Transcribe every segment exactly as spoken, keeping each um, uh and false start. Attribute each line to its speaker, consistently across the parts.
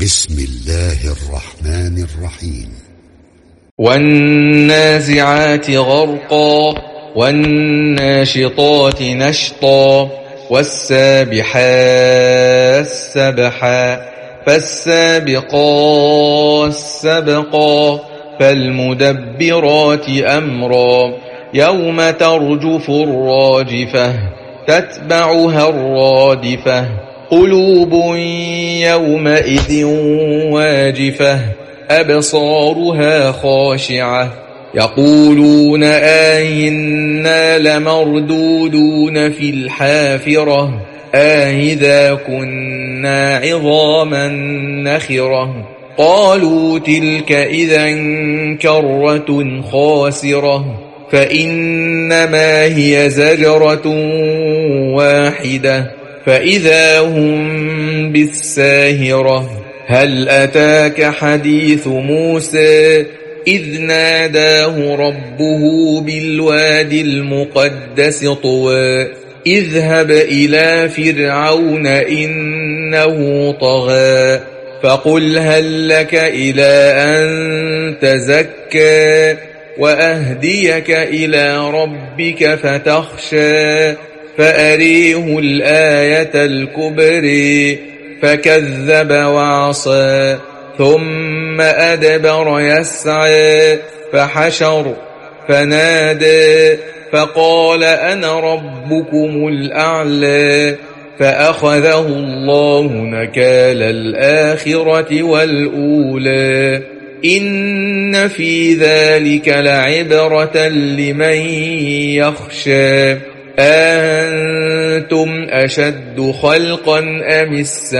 Speaker 1: بسم الله الرحمن الرحيم.
Speaker 2: والنازعات غرقا والناشطات نشطا والسابحات سبحا فالسابقات سبقا فالمدبرات أمرا يوم ترجف الراجفة تتبعها الرادفة قلوب يومئذ واجفة أبصارها خاشعة يقولون آئنا لمردودون في الحافرة آئذا كنا عظاما نخرة قالوا تلك إذا كرة خاسرة فإنما هي زجرة واحدة فإذا هم بالساهرة هل أتاك حديث موسى إذ ناداه ربه بالوادي المقدس طوى اذهب إلى فرعون إنه طغى فقل هل لك إلى أن تزكى وأهديك إلى ربك فتخشى فأريه الآية الكبرى فكذب وعصى ثم أدبر يسعى فحشر فنادى فقال أنا ربكم الأعلى فأخذه الله نكال الآخرة والأولى إن في ذلك لعبرة لمن يخشى أنتم أشد خلقا أم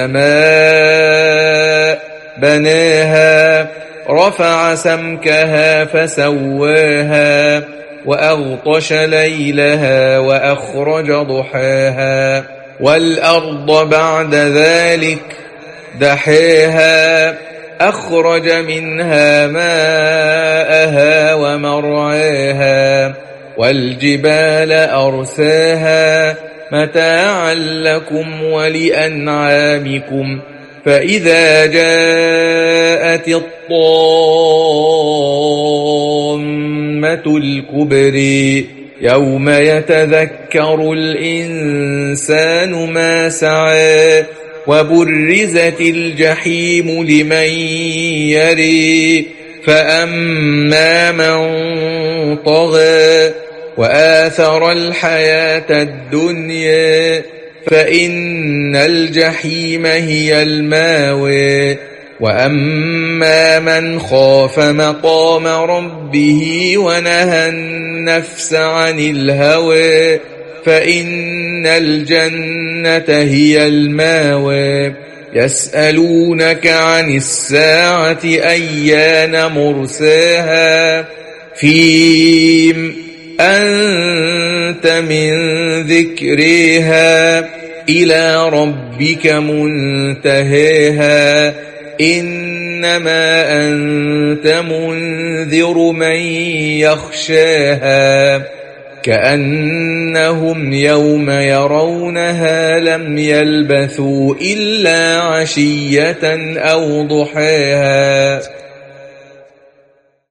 Speaker 2: السماء بناها رفع سمكها فسواها وأغطش ليلها وأخرج ضحاها والأرض بعد ذلك دحاها أخرج منها ماءها ومرعاها والجبال أرساها متاعا لكم ولأنعامكم فإذا جاءت الطامة الكبرى يوم يتذكر الإنسان ما سعى وبرزت الجحيم لمن يري فأما من طغى وآثر الحياة الدنيا فإن الجحيم هي الماوى وأما من خاف مقام ربه ونهى النفس عن الهوى فإن الجنة هي الماوى يسألونك عن الساعة أيان مرساها فيم أنت من ذكرها إلى ربك منتهاها إنما أنت منذر من يخشاها كأنهم يوم يرونها لم يلبثوا إلا عشية أو ضحاها.